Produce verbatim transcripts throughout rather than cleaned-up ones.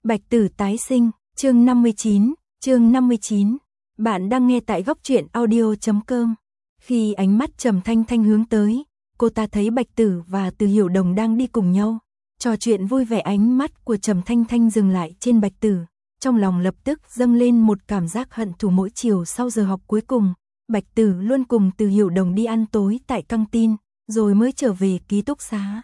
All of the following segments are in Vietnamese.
Bạch Tử tái sinh, chương năm mươi chín, chương năm mươi chín. Bạn đang nghe tại góc truyện audio chấm com. Khi ánh mắt Trầm Thanh Thanh hướng tới, cô ta thấy Bạch Tử và Từ Hiểu Đồng đang đi cùng nhau, trò chuyện vui vẻ. Ánh mắt của Trầm Thanh Thanh dừng lại trên Bạch Tử, trong lòng lập tức dâng lên một cảm giác hận thù. Mỗi chiều sau giờ học cuối cùng, Bạch Tử luôn cùng Từ Hiểu Đồng đi ăn tối tại căng tin, rồi mới trở về ký túc xá.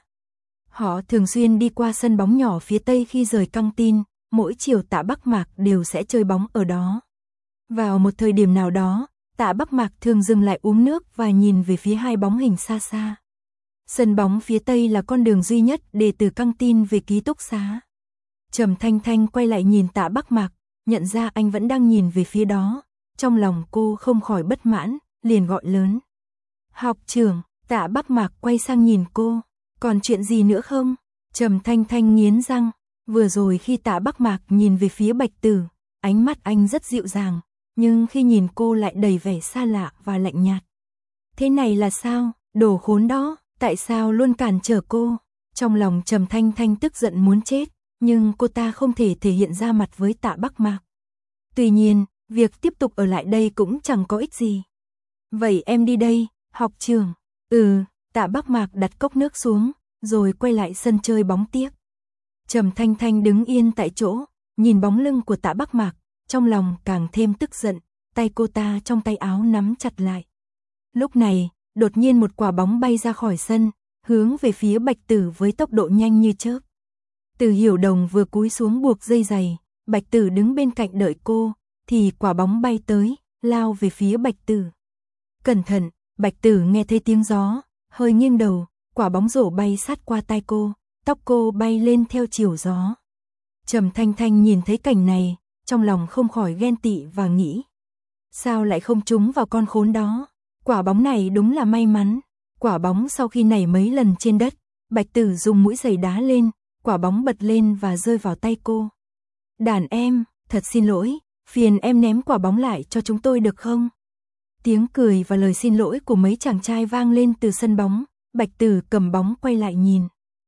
Họ thường xuyên đi qua sân bóng nhỏ phía tây. Khi rời căng tin, mỗi chiều Tạ Bắc Mạc đều sẽ chơi bóng ở đó. Vào một thời điểm nào đó, Tạ Bắc Mạc thường dừng lại uống nước và nhìn về phía hai bóng hình xa xa. Sân bóng phía tây là con đường duy nhất để từ căng tin về ký túc xá. Trầm Thanh Thanh quay lại nhìn Tạ Bắc Mạc, nhận ra anh vẫn đang nhìn về phía đó. Trong lòng cô không khỏi bất mãn, liền gọi lớn. Học trưởng. Tạ Bắc Mạc quay sang nhìn cô. Còn chuyện gì nữa không? Trầm Thanh Thanh nghiến răng. Vừa rồi khi Tạ Bắc Mạc nhìn về phía Bạch Tử, ánh mắt anh rất dịu dàng, nhưng khi nhìn cô lại đầy vẻ xa lạ và lạnh nhạt. Thế này là sao? Đồ khốn đó, tại sao luôn cản trở cô? Trong lòng Trầm Thanh Thanh tức giận muốn chết, nhưng cô ta không thể thể hiện ra mặt với Tạ Bắc Mạc. Tuy nhiên, việc tiếp tục ở lại đây cũng chẳng có ích gì. Vậy em đi đây, học trưởng. Ừ, Tạ Bắc Mạc đặt cốc nước xuống, rồi quay lại sân chơi bóng tiếp. Trầm Thanh Thanh đứng yên tại chỗ, nhìn bóng lưng của Tạ Bắc Mạc, trong lòng càng thêm tức giận, tay cô ta trong tay áo nắm chặt lại. Lúc này, đột nhiên một quả bóng bay ra khỏi sân, hướng về phía Bạch Tử với tốc độ nhanh như chớp. Từ Hiểu Đồng vừa cúi xuống buộc dây giày, Bạch Tử đứng bên cạnh đợi cô, thì quả bóng bay tới, lao về phía Bạch Tử. Cẩn thận, Bạch Tử nghe thấy tiếng gió, hơi nghiêng đầu, quả bóng rổ bay sát qua tai cô, tóc cô bay lên theo chiều gió. Trầm Thanh Thanh nhìn thấy cảnh này, trong lòng không khỏi ghen tị và nghĩ. Sao lại không trúng vào con khốn đó? Quả bóng này đúng là may mắn. Quả bóng sau khi nảy mấy lần trên đất, Bạch Tử dùng mũi giày đá lên, quả bóng bật lên và rơi vào tay cô. Đàn em, thật xin lỗi, phiền em ném quả bóng lại cho chúng tôi được không? Tiếng cười và lời xin lỗi của mấy chàng trai vang lên từ sân bóng. Bạch Tử cầm bóng quay lại nhìn.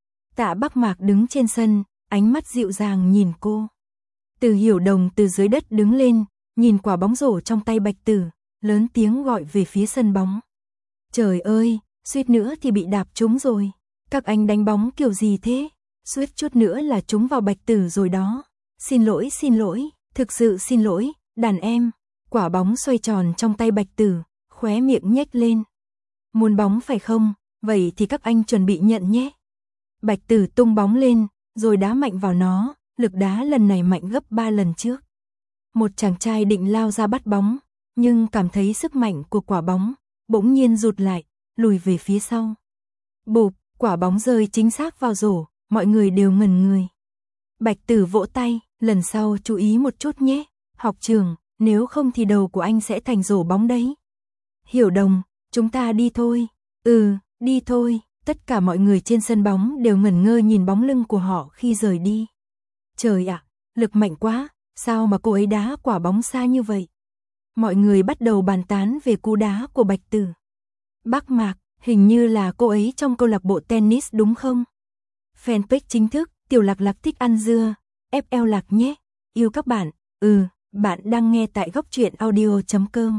Tạ Bắc Mạc đứng trên sân, ánh mắt dịu dàng nhìn cô. Từ Hiểu Đồng từ dưới đất đứng lên, nhìn quả bóng rổ trong tay Bạch Tử, lớn tiếng gọi về phía sân bóng. Trời ơi, suýt nữa thì bị đạp trúng rồi. Các anh đánh bóng kiểu gì thế? Suýt chút nữa là trúng vào Bạch Tử rồi đó. Xin lỗi, xin lỗi, thực sự xin lỗi, đàn em. Quả bóng xoay tròn trong tay Bạch Tử, khóe miệng nhếch lên. Muốn bóng phải không? Vậy thì các anh chuẩn bị nhận nhé. Bạch Tử tung bóng lên, rồi đá mạnh vào nó, lực đá lần này mạnh gấp ba lần trước. Một chàng trai định lao ra bắt bóng, nhưng cảm thấy sức mạnh của quả bóng, bỗng nhiên rụt lại, lùi về phía sau. Bụp, quả bóng rơi chính xác vào rổ, mọi người đều ngẩn người. Bạch Tử vỗ tay, lần sau chú ý một chút nhé, học trưởng, nếu không thì đầu của anh sẽ thành rổ bóng đấy. Hiểu Đồng, chúng ta đi thôi. Ừ, đi thôi. Tất cả mọi người trên sân bóng đều ngẩn ngơ nhìn bóng lưng của họ khi rời đi. Trời ạ, lực mạnh quá, sao mà cô ấy đá quả bóng xa như vậy? Mọi người bắt đầu bàn tán về cú đá của Bạch Tử. Bắc Mạc, hình như là cô ấy trong câu lạc bộ tennis đúng không? Fanpage chính thức, Tiểu Lạc Lạc thích ăn dưa, ép lờ Lạc nhé. Yêu các bạn, ừ, bạn đang nghe tại góc truyện audio chấm com.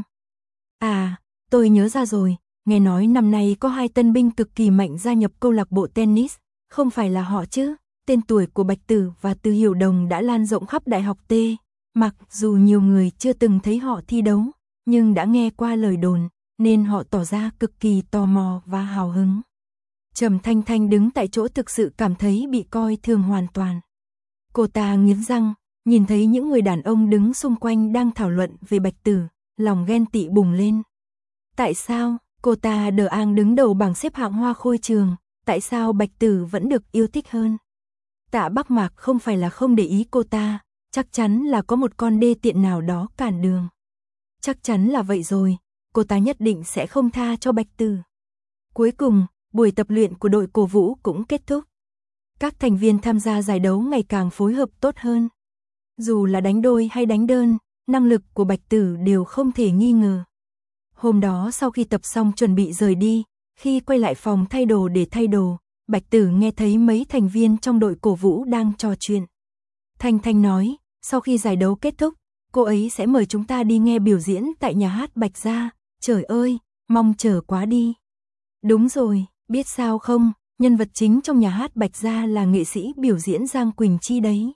À, tôi nhớ ra rồi. Nghe nói năm nay có hai tân binh cực kỳ mạnh gia nhập câu lạc bộ tennis, không phải là họ chứ? Tên tuổi của Bạch Tử và Từ Hiểu Đồng đã lan rộng khắp Đại học T. Mặc dù nhiều người chưa từng thấy họ thi đấu, nhưng đã nghe qua lời đồn, nên họ tỏ ra cực kỳ tò mò và hào hứng. Trầm Thanh Thanh đứng tại chỗ thực sự cảm thấy bị coi thường hoàn toàn. Cô ta nghiến răng, nhìn thấy những người đàn ông đứng xung quanh đang thảo luận về Bạch Tử, lòng ghen tị bùng lên. Tại sao? Cô ta đờ ang đứng đầu bảng xếp hạng hoa khôi trường, tại sao Bạch Tử vẫn được yêu thích hơn? Tạ Bắc Mạc không phải là không để ý cô ta, chắc chắn là có một con đê tiện nào đó cản đường. Chắc chắn là vậy rồi, cô ta nhất định sẽ không tha cho Bạch Tử. Cuối cùng, buổi tập luyện của đội cổ vũ cũng kết thúc. Các thành viên tham gia giải đấu ngày càng phối hợp tốt hơn. Dù là đánh đôi hay đánh đơn, năng lực của Bạch Tử đều không thể nghi ngờ. Hôm đó sau khi tập xong chuẩn bị rời đi, khi quay lại phòng thay đồ để thay đồ, Bạch Tử nghe thấy mấy thành viên trong đội cổ vũ đang trò chuyện. Thanh Thanh nói, sau khi giải đấu kết thúc, cô ấy sẽ mời chúng ta đi nghe biểu diễn tại nhà hát Bạch Gia. Trời ơi, mong chờ quá đi. Đúng rồi, biết sao không, nhân vật chính trong nhà hát Bạch Gia là nghệ sĩ biểu diễn Giang Quỳnh Chi đấy.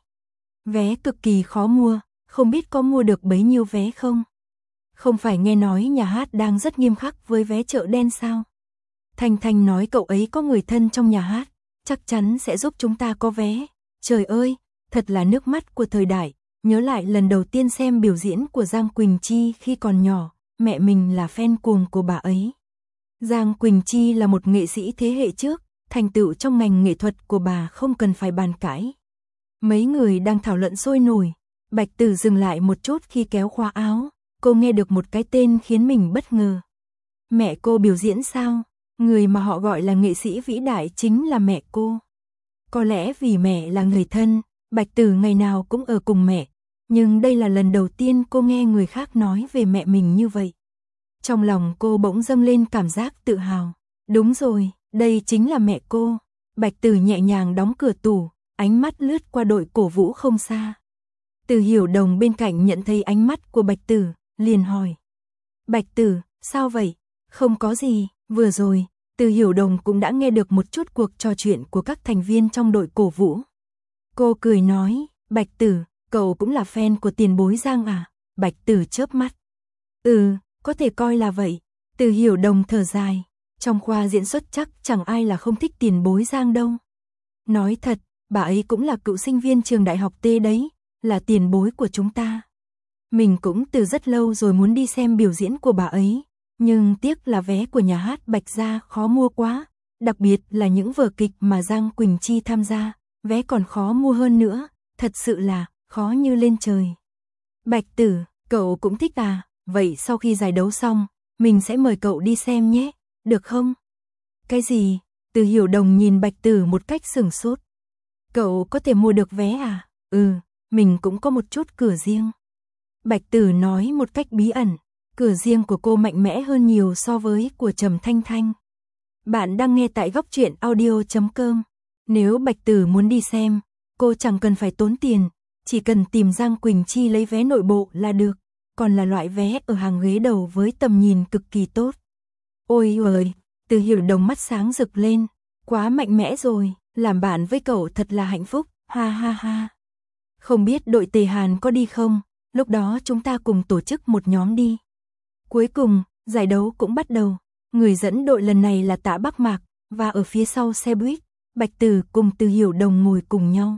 Vé cực kỳ khó mua, không biết có mua được bấy nhiêu vé không? Không phải nghe nói nhà hát đang rất nghiêm khắc với vé chợ đen sao? Thanh Thanh nói cậu ấy có người thân trong nhà hát, chắc chắn sẽ giúp chúng ta có vé. Trời ơi, thật là nước mắt của thời đại, nhớ lại lần đầu tiên xem biểu diễn của Giang Quỳnh Chi khi còn nhỏ, mẹ mình là fan cuồng của bà ấy. Giang Quỳnh Chi là một nghệ sĩ thế hệ trước, thành tựu trong ngành nghệ thuật của bà không cần phải bàn cãi. Mấy người đang thảo luận sôi nổi, Bạch Tử dừng lại một chút khi kéo khóa áo, cô nghe được một cái tên khiến mình bất ngờ. Mẹ cô biểu diễn sao? Người mà họ gọi là nghệ sĩ vĩ đại chính là mẹ cô. Có lẽ vì mẹ là người thân, Bạch Tử ngày nào cũng ở cùng mẹ, nhưng đây là lần đầu tiên cô nghe người khác nói về mẹ mình như vậy. Trong lòng cô bỗng dâng lên cảm giác tự hào. Đúng rồi, đây chính là mẹ cô. Bạch Tử nhẹ nhàng đóng cửa tủ, ánh mắt lướt qua đội cổ vũ không xa. Từ Hiểu Đồng bên cạnh nhận thấy ánh mắt của Bạch Tử, liền hỏi. Bạch Tử, sao vậy? Không có gì, vừa rồi, Từ Hiểu Đồng cũng đã nghe được một chút cuộc trò chuyện của các thành viên trong đội cổ vũ. Cô cười nói, Bạch Tử, cậu cũng là fan của tiền bối Giang à? Bạch Tử chớp mắt. Ừ, có thể coi là vậy. Từ Hiểu Đồng thở dài, trong khoa diễn xuất chắc chẳng ai là không thích tiền bối Giang đâu. Nói thật, bà ấy cũng là cựu sinh viên trường đại học T đấy, là tiền bối của chúng ta. Mình cũng từ rất lâu rồi muốn đi xem biểu diễn của bà ấy, nhưng tiếc là vé của nhà hát Bạch Gia khó mua quá, đặc biệt là những vở kịch mà Giang Quỳnh Chi tham gia, vé còn khó mua hơn nữa, thật sự là khó như lên trời. Bạch Tử, cậu cũng thích à? Vậy sau khi giải đấu xong, mình sẽ mời cậu đi xem nhé, được không? Cái gì? Từ Hiểu Đồng nhìn Bạch Tử một cách sửng sốt. Cậu có thể mua được vé à? Ừ, mình cũng có một chút cửa riêng. Bạch Tử nói một cách bí ẩn, cửa riêng của cô mạnh mẽ hơn nhiều so với của Trầm Thanh Thanh. Bạn đang nghe tại góc truyện audio chấm com. Nếu Bạch Tử muốn đi xem, cô chẳng cần phải tốn tiền, chỉ cần tìm Giang Quỳnh Chi lấy vé nội bộ là được, còn là loại vé ở hàng ghế đầu với tầm nhìn cực kỳ tốt. Ôi ơi, Từ Hiểu Đồng mắt sáng rực lên, quá mạnh mẽ rồi, làm bạn với cậu thật là hạnh phúc, ha ha ha. Không biết đội Tề Hàn có đi không, lúc đó chúng ta cùng tổ chức một nhóm đi. Cuối cùng, giải đấu cũng bắt đầu, người dẫn đội lần này là Tạ Bắc Mạc, và ở phía sau xe buýt, Bạch Tử cùng Từ Hiểu Đồng ngồi cùng nhau.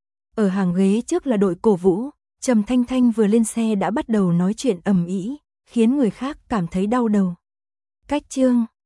Ở hàng ghế trước là đội cổ vũ, Trầm Thanh Thanh vừa lên xe đã bắt đầu nói chuyện ầm ĩ, khiến người khác cảm thấy đau đầu. Cách chương